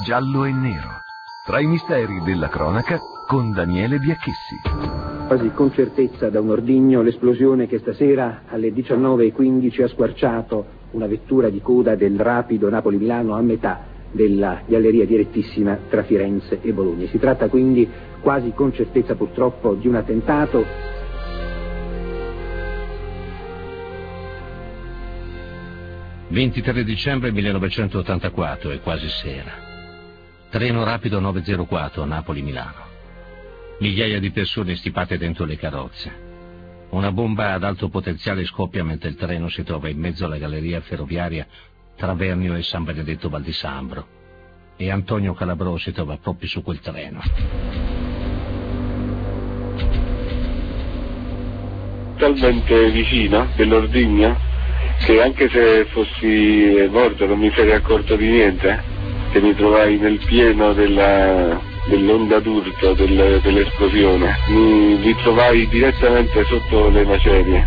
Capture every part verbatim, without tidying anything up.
giallo e nero. Tra i misteri della cronaca con Daniele Biacchessi. Quasi con certezza da un ordigno l'esplosione che stasera alle diciannove e quindici ha squarciato una vettura di coda del rapido Napoli-Milano a metà della galleria direttissima tra Firenze e Bologna. Si tratta quindi quasi con certezza purtroppo di un attentato. ventitré dicembre millenovecentottantaquattro, è quasi sera. Treno rapido nove zero quattro Napoli-Milano. Migliaia di persone stipate dentro le carrozze. Una bomba ad alto potenziale scoppia mentre il treno si trova in mezzo alla galleria ferroviaria tra Vernio e San Benedetto Val di Sambro. E Antonio Calabrò si trova proprio su quel treno. Talmente vicina dell'ordigno che anche se fossi morto non mi sarei accorto di niente, che mi trovai nel pieno della, dell'onda d'urto del, dell'esplosione. Mi ritrovai direttamente sotto le macerie.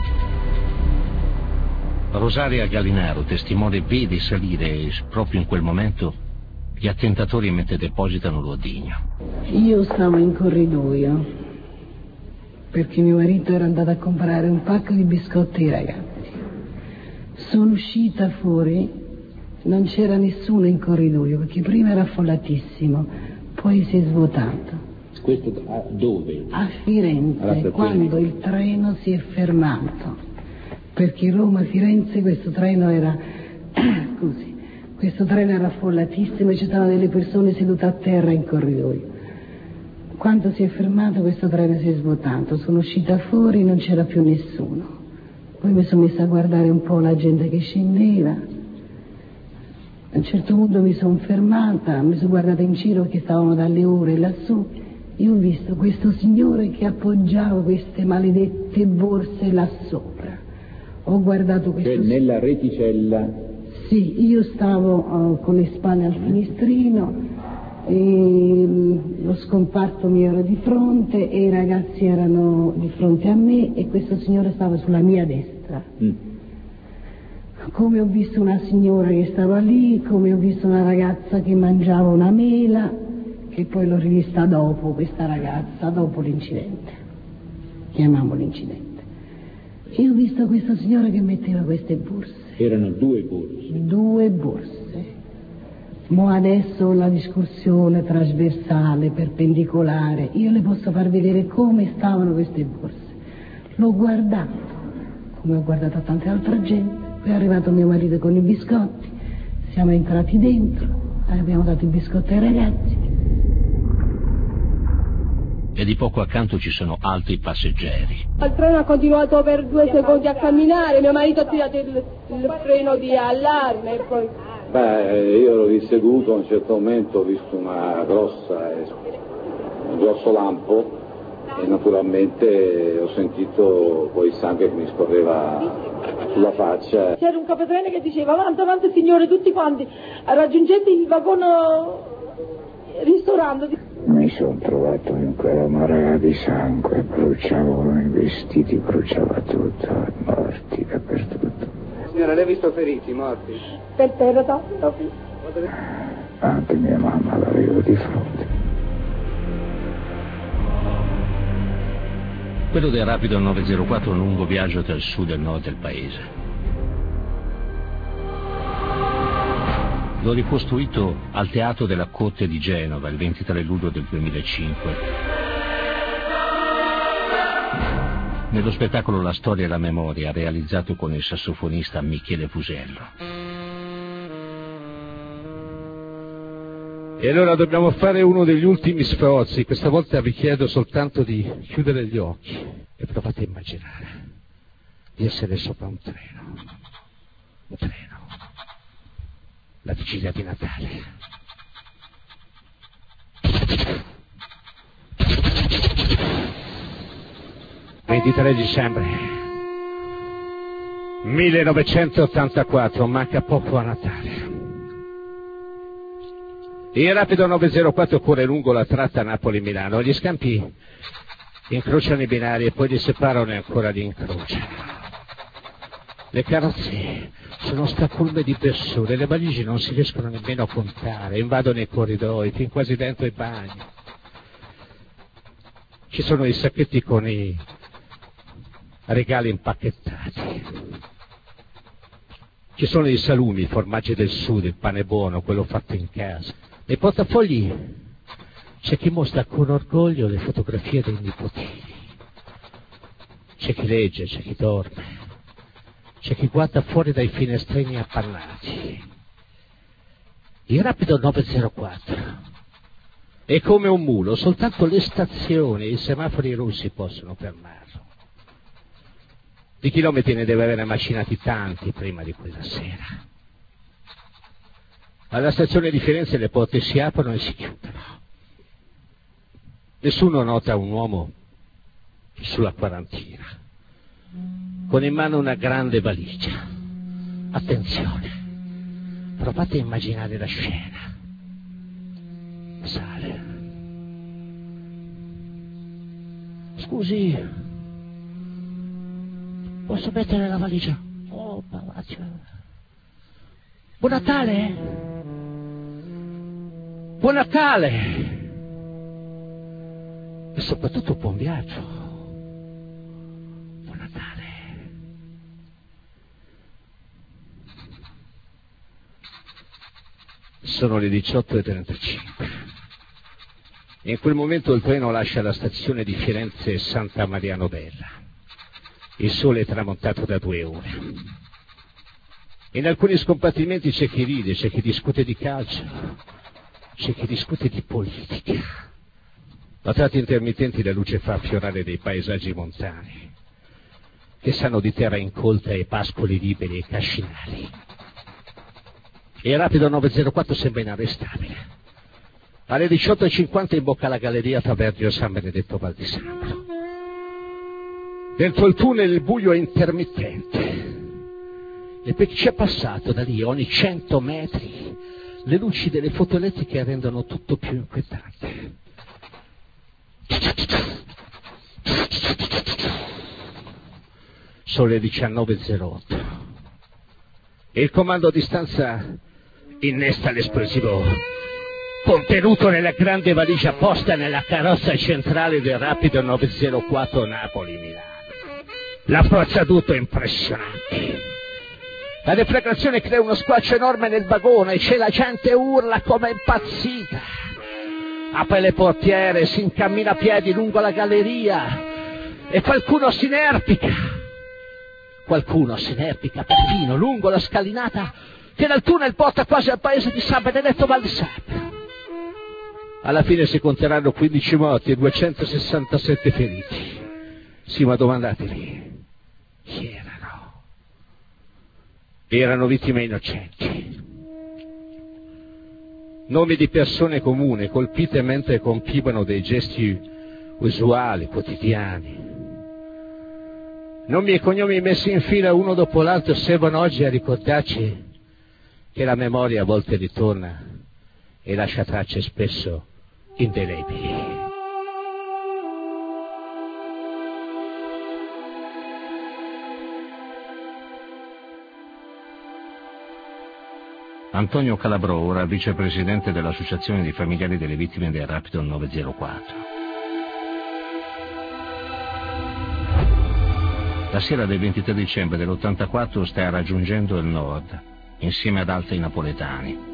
Rosaria Gallinaro, testimone, vede salire proprio in quel momento gli attentatori mentre depositano l'ordigno. Io stavo in corridoio perché mio marito era andato a comprare un pacco di biscotti ai ragazzi. Sono uscita fuori, non c'era nessuno in corridoio perché prima era affollatissimo, poi si è svuotato. Questo a dove? A Firenze, quando il treno si è fermato, perché Roma-Firenze questo treno era scusi, questo treno era affollatissimo e ci stavano delle persone sedute a terra in corridoio. Quando si è fermato questo treno si è svuotato, sono uscita fuori, non c'era più nessuno. Poi mi sono messa a guardare un po' la gente che scendeva. A un certo punto mi sono fermata, mi sono guardata in giro perché stavamo dalle ore lassù. Io ho visto questo signore che appoggiava queste maledette borse là sopra. Ho guardato questo... Cioè nella reticella? Sì, io stavo uh, con le spalle al finestrino, e lo scomparto mi era di fronte e i ragazzi erano di fronte a me e questo signore stava sulla mia destra. Mm. Come ho visto una signora che stava lì, come ho visto una ragazza che mangiava una mela, che poi l'ho rivista dopo, questa ragazza, dopo l'incidente, chiamiamo l'incidente. E ho visto questa signora che metteva queste borse. Erano due borse? Due borse. Mo adesso la discussione trasversale, perpendicolare, io le posso far vedere come stavano queste borse. L'ho guardato, come ho guardato tante altre gente, poi è arrivato mio marito con i biscotti, siamo entrati dentro, abbiamo dato i biscotti ai ragazzi. E di poco accanto ci sono altri passeggeri. Il treno ha continuato per due secondi a camminare, mio marito ha tirato il, il freno di allarme e poi... Beh, io ero lì seduto, a un certo momento ho visto una grossa, un grosso lampo e naturalmente ho sentito poi il sangue che mi scorreva sulla faccia. C'era un capotreno che diceva avanti, avanti signore, tutti quanti, raggiungete il vagone ristorando. Mi sono trovato in quella marea di sangue, bruciavano i vestiti, bruciava tutto, morti dappertutto. Signora, lei ha visto feriti, morti? Per terra, no? Anche mia mamma l'avevo di fronte. Quello del rapido nove zero quattro è un lungo viaggio tra il sud e il nord del paese. L'ho ricostruito al Teatro della Corte di Genova il ventitré luglio del duemilacinque. Nello spettacolo La storia e la memoria, realizzato con il sassofonista Michele Fusello. E allora dobbiamo fare uno degli ultimi sforzi. Questa volta vi chiedo soltanto di chiudere gli occhi e provate a immaginare di essere sopra un treno. Un treno. La vigilia di Natale. ventitré dicembre millenovecentottantaquattro, manca poco a Natale. Il rapido nove zero quattro corre lungo la tratta Napoli-Milano. Gli scampi incrociano i binari e poi li separano e ancora li incrociano. Le carrozze sono stracolme di persone, le valigie non si riescono nemmeno a contare, invadono i corridoi, fin quasi dentro i bagni. Ci sono i sacchetti con i regali impacchettati. Ci sono i salumi, i formaggi del sud, il pane buono, quello fatto in casa. Nei portafogli c'è chi mostra con orgoglio le fotografie dei nipotini. C'è chi legge, c'è chi dorme, c'è chi guarda fuori dai finestrini appannati. Il rapido nove zero quattro è come un mulo, soltanto le stazioni e i semafori rossi possono fermarlo. Di chilometri ne deve avere macinati tanti prima di quella sera. Alla stazione di Firenze le porte si aprono e si chiudono. Nessuno nota un uomo sulla quarantina, con in mano una grande valigia. Attenzione, provate a immaginare la scena. Sale. Scusi, posso mettere la valigia? Oh, palazzo. Buon Natale! Buon Natale! E soprattutto buon viaggio. Buon Natale. Sono le diciotto e trentacinque. In quel momento il treno lascia la stazione di Firenze Santa Maria Novella. Il sole è tramontato da due ore. In alcuni scompartimenti c'è chi ride, c'è chi discute di calcio, c'è chi discute di politica. A tratti intermittenti la luce fa affiorare dei paesaggi montani che sanno di terra incolta e pascoli liberi e cascinali. E il rapido nove zero quattro sembra inarrestabile. Alle diciotto e cinquanta imbocca la galleria Taverdio San Benedetto Val di Sangro. Dentro il tunnel il buio è intermittente. E per chi c'è passato da lì ogni cento metri le luci delle foto elettriche rendono tutto più inquietante. Sono le diciannove e zero otto e il comando a distanza innesta l'esplosivo contenuto nella grande valigia posta nella carrozza centrale del rapido nove zero quattro Napoli-Milano. La forza d'urto è impressionante. La deflagrazione crea uno squarcio enorme nel vagone e c'è la gente urla come impazzita. Apre le portiere, si incammina a piedi lungo la galleria e qualcuno si inerpica. Qualcuno si inerpica perfino lungo la scalinata che dal tunnel porta quasi al paese di San Benedetto Val di Sangro. Alla fine si conteranno quindici morti e duecentosessantasette feriti. Sì, ma domandatevi, chi erano? Erano vittime innocenti. Nomi di persone comuni colpite mentre compivano dei gesti usuali, quotidiani. Nomi e cognomi messi in fila uno dopo l'altro servono oggi a ricordarci che la memoria a volte ritorna e lascia tracce spesso indelebili. Antonio Calabrò, ora vicepresidente dell'Associazione dei Familiari delle Vittime del Rapido nove zero quattro. La sera del ventitré dicembre dell'ottantaquattro sta raggiungendo il nord, insieme ad altri napoletani.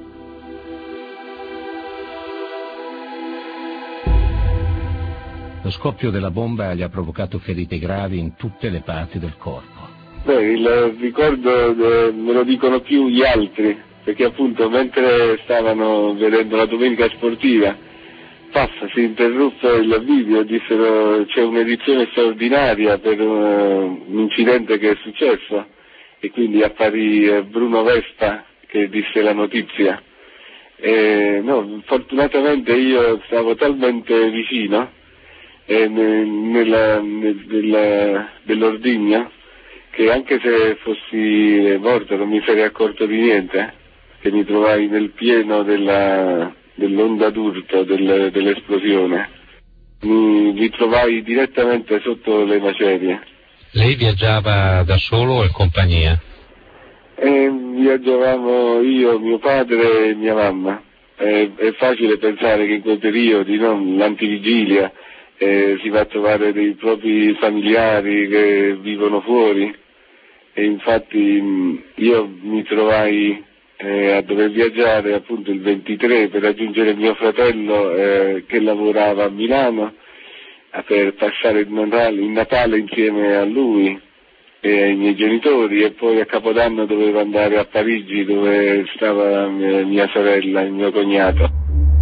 Lo scoppio della bomba gli ha provocato ferite gravi in tutte le parti del corpo. Beh, il ricordo eh, me lo dicono più gli altri, perché appunto mentre stavano vedendo la domenica sportiva, paf, si interruppe il video e dissero c'è un'edizione straordinaria per uh, un incidente che è successo, e quindi apparì eh, Bruno Vespa che disse la notizia. E, no, fortunatamente io stavo talmente vicino eh, nella, nella, dell'ordigno che anche se fossi morto non mi sarei accorto di niente, che mi trovai nel pieno della, dell'onda d'urto del, dell'esplosione. Mi, mi trovai direttamente sotto le macerie Lei viaggiava da solo o in compagnia? Eh, viaggiavamo io, mio padre e mia mamma. Eh, è facile pensare che in quei periodi, no, l'antivigilia, eh, si va a trovare dei propri familiari che vivono fuori, e infatti mh, io mi trovai eh, a dover viaggiare appunto il ventitré per raggiungere mio fratello eh, che lavorava a Milano, per passare il Natale, il Natale insieme a lui e ai miei genitori, e poi a Capodanno dovevo andare a Parigi dove stava mia, mia sorella e mio cognato.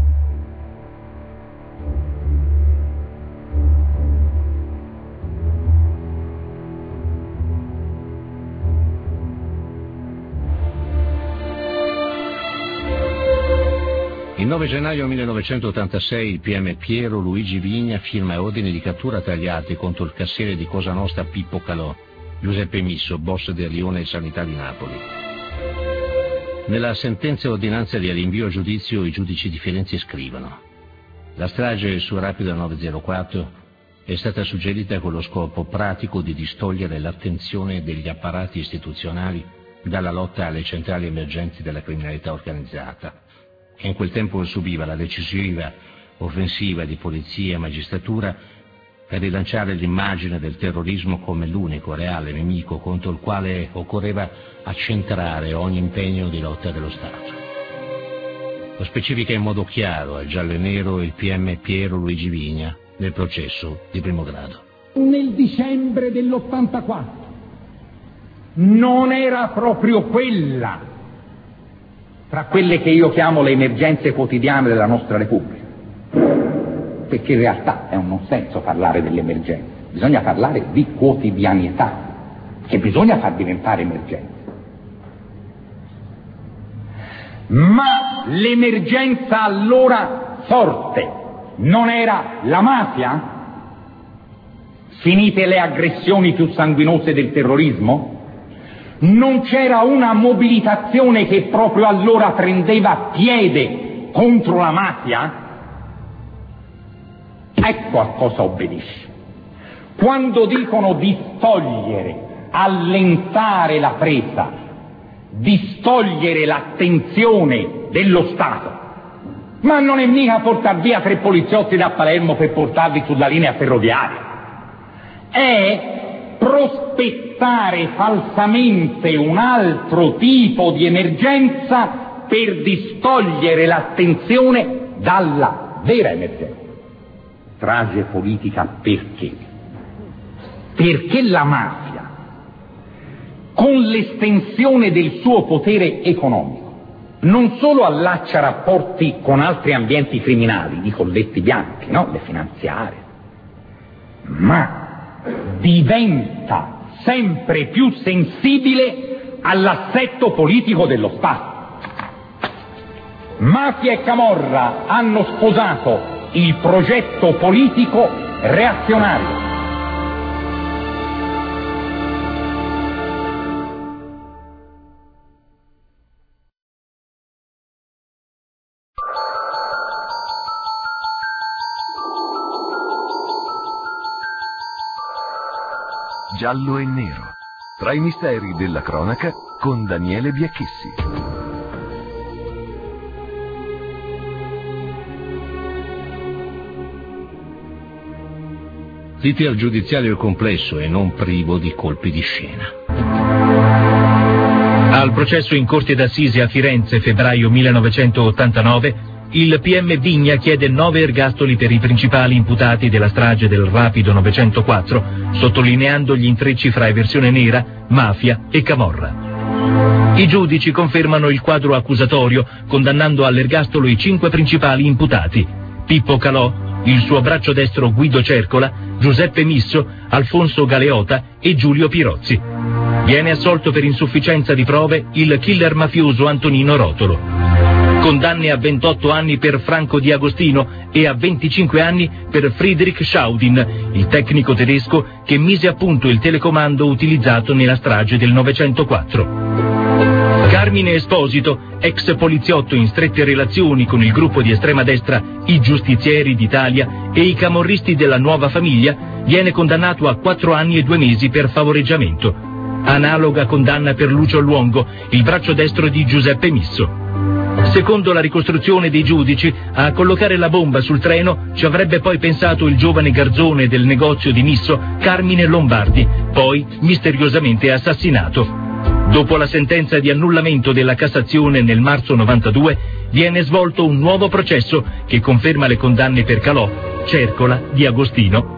Il nove gennaio millenovecentottantasei il P M Piero Luigi Vigna firma ordini di cattura tagliati contro il cassiere di Cosa Nostra Pippo Calò, Giuseppe Misso, boss del Lione e Sanità di Napoli. Nella sentenza e ordinanza di rinvio a giudizio i giudici di Firenze scrivono: la strage su Rapido nove zero quattro è stata suggerita con lo scopo pratico di distogliere l'attenzione degli apparati istituzionali dalla lotta alle centrali emergenti della criminalità organizzata, che in quel tempo subiva la decisiva offensiva di polizia e magistratura per rilanciare l'immagine del terrorismo come l'unico reale nemico contro il quale occorreva accentrare ogni impegno di lotta dello Stato. Lo specifica in modo chiaro al giallo e nero il P M Piero Luigi Vigna nel processo di primo grado. Nel dicembre dell'ottantaquattro non era proprio quella tra quelle che io chiamo le emergenze quotidiane della nostra Repubblica, perché in realtà è un non senso parlare delle emergenze, bisogna parlare di quotidianità, che bisogna far diventare emergenza. Ma l'emergenza allora forte non era la mafia? Finite le aggressioni più sanguinose del terrorismo? Non c'era una mobilitazione che proprio allora prendeva piede contro la mafia? Ecco a cosa obbedisce. Quando dicono distogliere, allentare la presa, distogliere l'attenzione dello Stato, ma non è mica portar via tre poliziotti da Palermo per portarli sulla linea ferroviaria, è prospettare falsamente un altro tipo di emergenza per distogliere l'attenzione dalla vera emergenza. Strage politica perché? Perché la mafia, con l'estensione del suo potere economico, non solo allaccia rapporti con altri ambienti criminali, i colletti bianchi, no? Le finanziarie, ma diventa sempre più sensibile all'assetto politico dello Stato. Mafia e camorra hanno sposato il progetto politico reazionario. Giallo e nero, tra i misteri della cronaca con Daniele Biacchessi. L'iter giudiziario è complesso e non privo di colpi di scena. Al processo in Corte d'Assise a Firenze, febbraio millenovecentottantanove, il P M Vigna chiede nove ergastoli per i principali imputati della strage del Rapido novecentoquattro, sottolineando gli intrecci fra eversione nera, mafia e camorra. I giudici confermano il quadro accusatorio, condannando all'ergastolo i cinque principali imputati: Pippo Calò, il suo braccio destro Guido Cercola, Giuseppe Misso, Alfonso Galeota e Giulio Pirozzi. Viene assolto per insufficienza di prove il killer mafioso Antonino Rotolo. Condanne a ventotto anni per Franco Di Agostino e a venticinque anni per Friedrich Schaudin, il tecnico tedesco che mise a punto il telecomando utilizzato nella strage del novecentoquattro. Carmine Esposito, ex poliziotto in strette relazioni con il gruppo di estrema destra I Giustizieri d'Italia e i camorristi della Nuova Famiglia, viene condannato a quattro anni e due mesi per favoreggiamento. Analoga condanna per Lucio Luongo, il braccio destro di Giuseppe Misso. Secondo la ricostruzione dei giudici, a collocare la bomba sul treno ci avrebbe poi pensato il giovane garzone del negozio di Misso, Carmine Lombardi, poi misteriosamente assassinato. Dopo la sentenza di annullamento della Cassazione nel marzo novantadue, viene svolto un nuovo processo che conferma le condanne per Calò, Cercola, Di Agostino.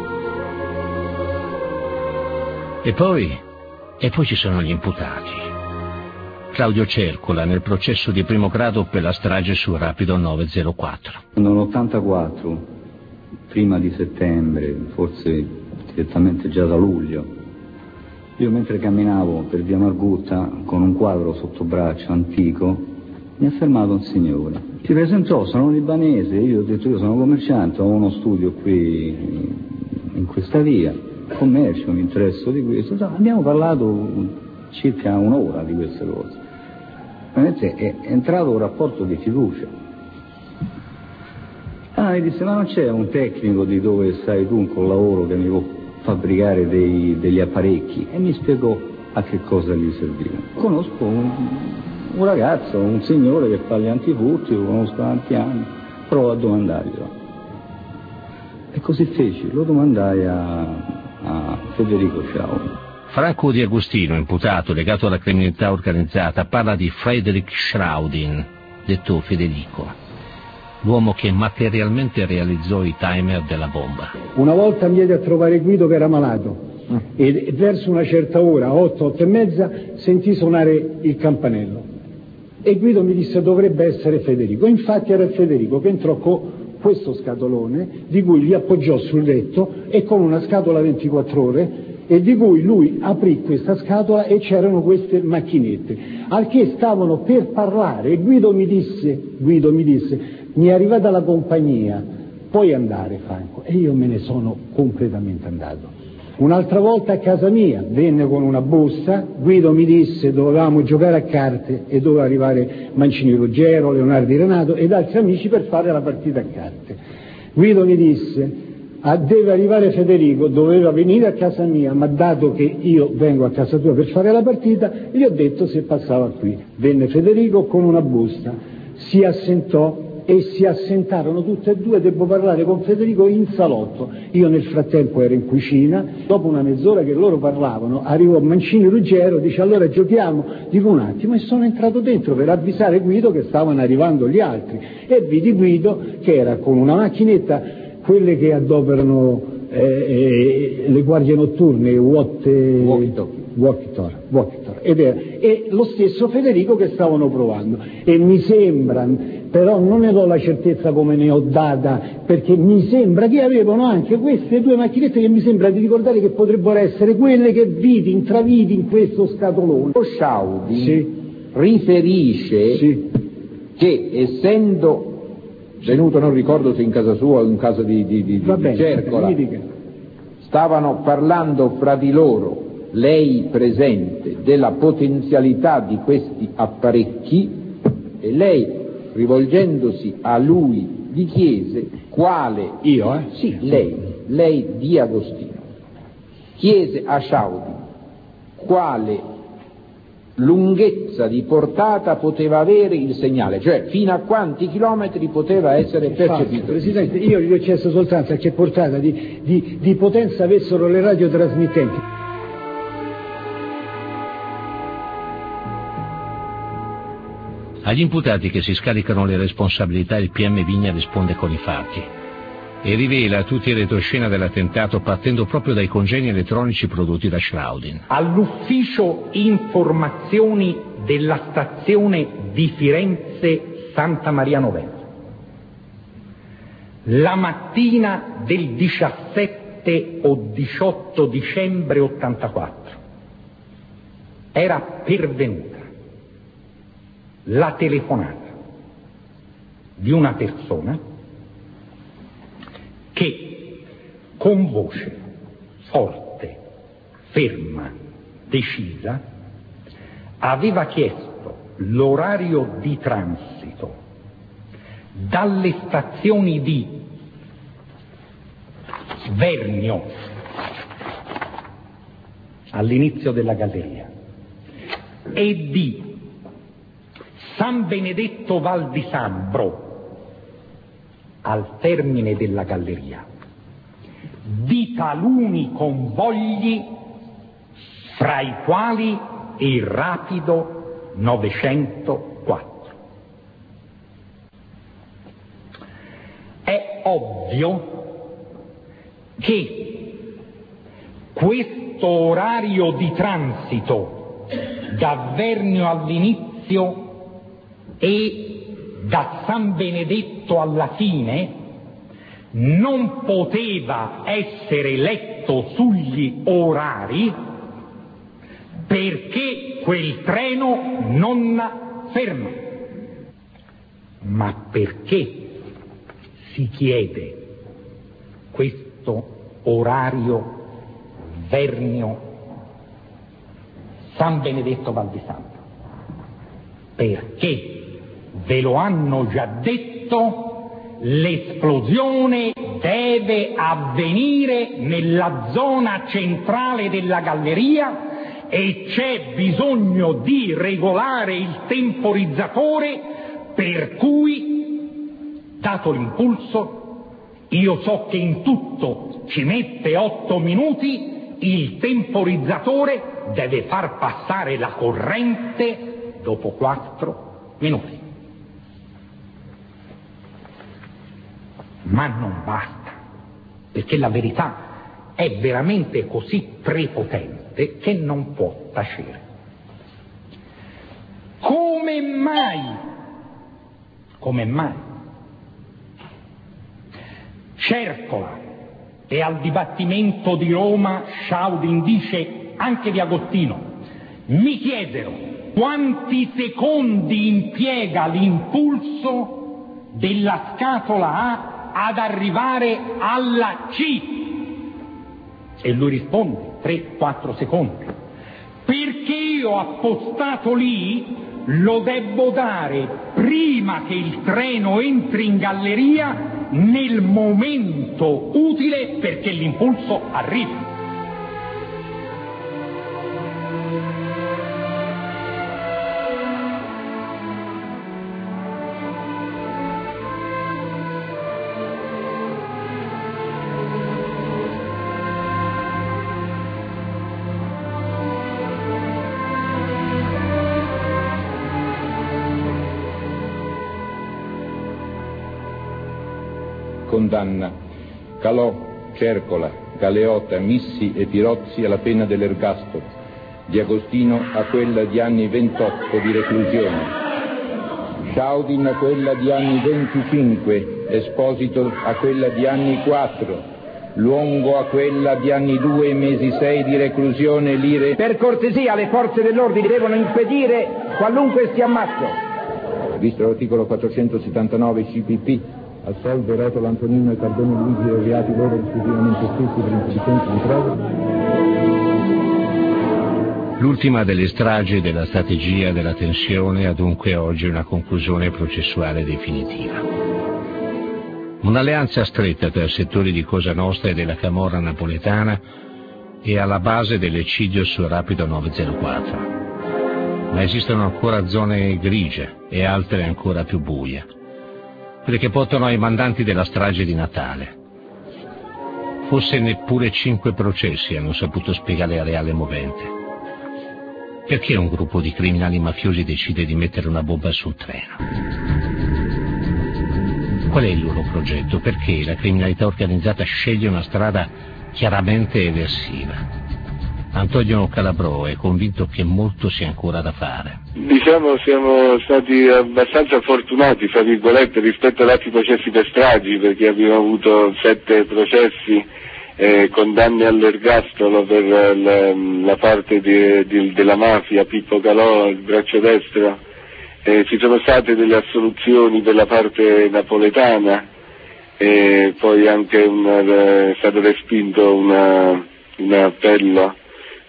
E poi, e poi ci sono gli imputati. Claudio Cercola nel processo di primo grado per la strage su Rapido nove zero quattro. Nell'ottantaquattro, prima di settembre, forse direttamente già da luglio, io mentre camminavo per via Margutta con un quadro sotto braccio antico, mi ha fermato un signore. Si presentò, sono libanese, io ho detto io sono commerciante, ho uno studio qui in questa via, commercio, mi interesso di questo. Abbiamo parlato circa un'ora di queste cose. Veramente è entrato un rapporto di fiducia. Ah, mi disse, ma non c'è un tecnico di dove stai tu col lavoro che mi può fabbricare dei, degli apparecchi? E mi spiegò a che cosa gli serviva. Conosco un, un ragazzo, un signore che fa gli antifurti, lo conosco da tanti anni, provo a domandarglielo. E così feci, lo domandai a, a Federico Sciaudi. Franco Di Agostino, imputato legato alla criminalità organizzata, parla di Frederick Schraudin, detto Federico, l'uomo che materialmente realizzò i timer della bomba. Una volta mi diede a trovare Guido che era malato e, e verso una certa ora, otto, otto e mezza, sentì suonare il campanello e Guido mi disse dovrebbe essere Federico. Infatti era Federico che entrò con questo scatolone di cui gli appoggiò sul letto e con una scatola ventiquattro ore e di cui lui aprì questa scatola e c'erano queste macchinette, al che stavano per parlare e Guido mi disse, Guido mi disse, mi è arrivata la compagnia, puoi andare Franco, e io me ne sono completamente andato. Un'altra volta a casa mia, venne con una busta, Guido mi disse dovevamo giocare a carte e doveva arrivare Mancini Ruggero, Leonardo Renato ed altri amici per fare la partita a carte. Guido mi disse Ah, deve arrivare Federico, doveva venire a casa mia, ma dato che io vengo a casa tua per fare la partita, gli ho detto se passava qui. Venne Federico con una busta, si assentò e si assentarono tutte e due, devo parlare con Federico in salotto. Io nel frattempo ero in cucina, dopo una mezz'ora che loro parlavano, arrivò Mancini Ruggero, dice allora giochiamo, dico un attimo e sono entrato dentro per avvisare Guido che stavano arrivando gli altri e vidi Guido che era con una macchinetta, quelle che adoperano eh, eh, le guardie notturne, walkie-talkie, ed era, e lo stesso Federico che stavano provando. E mi sembra, però non ne do la certezza come ne ho data, perché mi sembra che avevano anche queste due macchinette che mi sembra di ricordare che potrebbero essere quelle che vidi, intravidi in questo scatolone. Lo Sciaudi sì. riferisce sì. che essendo venuto, non ricordo se in casa sua o in casa di, di, di, Va di bene, Cercola, stavano parlando fra di loro, lei presente, della potenzialità di questi apparecchi e lei, rivolgendosi a lui, gli chiese quale... Io, eh? Sì, lei, lei Di Agostino, chiese a Sciaudi quale lunghezza di portata poteva avere il segnale, cioè fino a quanti chilometri poteva essere percepito. Presidente, io gli ho chiesto soltanto a che portata di, di, di potenza avessero le radiotrasmittenti. Agli imputati che si scaricano le responsabilità il P M Vigna risponde con i fatti e rivela tutti i retroscena dell'attentato partendo proprio dai congegni elettronici prodotti da Schraudin. All'ufficio informazioni della stazione di Firenze Santa Maria Novella, la mattina del diciassette o diciotto dicembre ottantaquattro era pervenuta la telefonata di una persona che con voce forte, ferma, decisa aveva chiesto l'orario di transito dalle stazioni di Vernio all'inizio della galleria e di San Benedetto Val di Sambro al termine della galleria, di taluni convogli fra i quali il rapido novecentoquattro. È ovvio che questo orario di transito da Vernio all'inizio e da San Benedetto alla fine non poteva essere letto sugli orari perché quel treno non ferma. Ma perché si chiede questo orario Vernio San Benedetto Val di Sambro? Perché, ve lo hanno già detto, l'esplosione deve avvenire nella zona centrale della galleria e c'è bisogno di regolare il temporizzatore, per cui, dato l'impulso, io so che in tutto ci mette otto minuti, il temporizzatore deve far passare la corrente dopo quattro minuti. Ma non basta, perché la verità è veramente così prepotente che non può tacere. Come mai, come mai Cercola e al dibattimento di Roma Schaudin dice anche di Agostino, mi chiedero quanti secondi impiega l'impulso della scatola A ad arrivare alla C, e lui risponde tre quattro secondi, perché io appostato lì lo debbo dare prima che il treno entri in galleria, nel momento utile perché l'impulso arrivi. Condanna Calò, Cercola, Galeota, Missi e Pirozzi alla pena dell'ergastolo, di Agostino a quella di anni ventotto di reclusione, Schaudin a quella di anni venticinque, Esposito a quella di anni quattro, Luongo a quella di anni due mesi sei di reclusione lire. Per cortesia, le forze dell'ordine devono impedire qualunque stia ammasso. Visto l'articolo quattrocentosettantanove C P P, assolve Rotolo Antonino e Cardone Luigi dei reati loro rispettivamente stessi per insufficienza di prove. L'ultima delle stragi della strategia della tensione ha dunque oggi una conclusione processuale definitiva. Un'alleanza stretta tra settori di Cosa Nostra e della camorra napoletana è alla base dell'eccidio sul Rapido novecentoquattro. Ma esistono ancora zone grigie e altre ancora più buie, quelle che portano ai mandanti della strage di Natale. Forse neppure cinque processi hanno saputo spiegare la reale movente. Perché un gruppo di criminali mafiosi decide di mettere una bomba sul treno? Qual è il loro progetto? Perché la criminalità organizzata sceglie una strada chiaramente eversiva? Antonio Calabrò è convinto che molto sia ancora da fare. Diciamo siamo stati abbastanza fortunati, fra virgolette, rispetto ad altri processi per stragi, perché abbiamo avuto sette processi, eh, condanne all'ergastolo per la, la parte di, di, della mafia, Pippo Calò, il braccio destro, eh, ci sono state delle assoluzioni per la parte napoletana, e poi anche un, è stato respinto una, un appello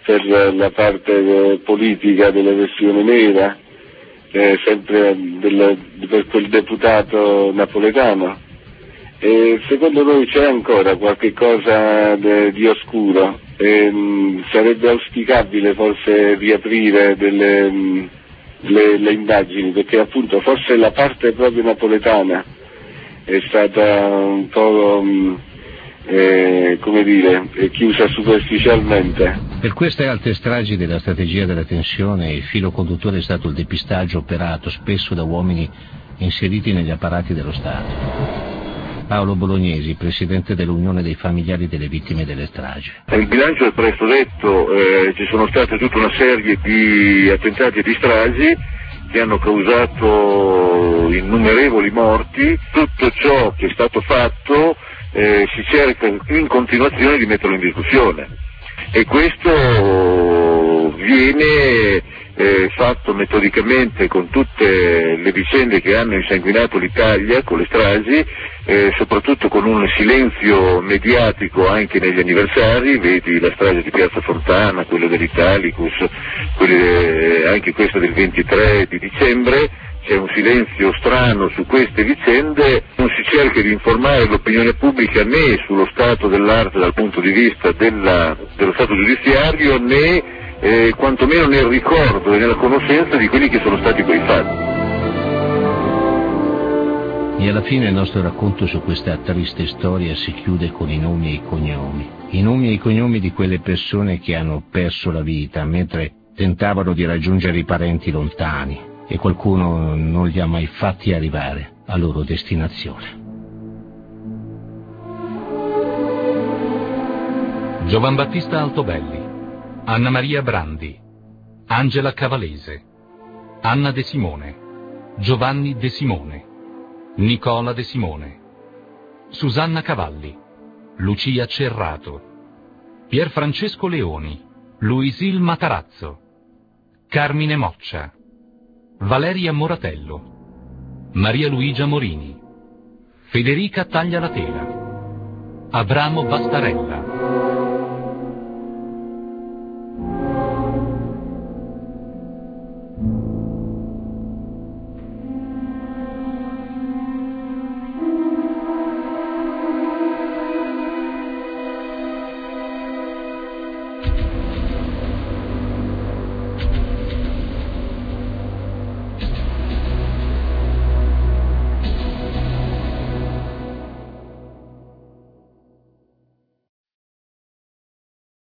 per la parte politica della questione nera, eh, sempre del, per quel deputato napoletano. E secondo noi c'è ancora qualche cosa de, di oscuro, e, mh, sarebbe auspicabile forse riaprire delle, mh, le, le indagini, perché appunto forse la parte proprio napoletana è stata un po' mh, eh, come dire, chiusa superficialmente. Per queste alte stragi della strategia della tensione il filo conduttore è stato il depistaggio operato spesso da uomini inseriti negli apparati dello Stato. Paolo Bolognesi, presidente dell'Unione dei familiari delle vittime delle stragi. Il bilancio è presto detto, eh, ci sono state tutta una serie di attentati e di stragi che hanno causato innumerevoli morti. Tutto ciò che è stato fatto eh, si cerca in continuazione di metterlo in discussione, e questo viene eh, fatto metodicamente con tutte le vicende che hanno insanguinato l'Italia, con le stragi, eh, soprattutto con un silenzio mediatico anche negli anniversari. Vedi la strage di Piazza Fontana, quella dell'Italicus, quelle, anche questa del ventitré di dicembre. C'è un silenzio strano su queste vicende, non si cerca di informare l'opinione pubblica né sullo stato dell'arte dal punto di vista della, dello stato giudiziario, né eh, quantomeno nel ricordo e nella conoscenza di quelli che sono stati quei fatti. E alla fine il nostro racconto su questa triste storia si chiude con i nomi e i cognomi. I nomi e i cognomi di quelle persone che hanno perso la vita mentre tentavano di raggiungere i parenti lontani e qualcuno non li ha mai fatti arrivare a loro destinazione. Giovan Battista Altobelli, Anna Maria Brandi, Angela Cavalese, Anna De Simone, Giovanni De Simone, Nicola De Simone, Susanna Cavalli, Lucia Cerrato, Pierfrancesco Leoni, Luisil Matarazzo, Carmine Moccia, Valeria Moratello, Maria Luigia Morini, Federica Taglialatela, Abramo Bastarella,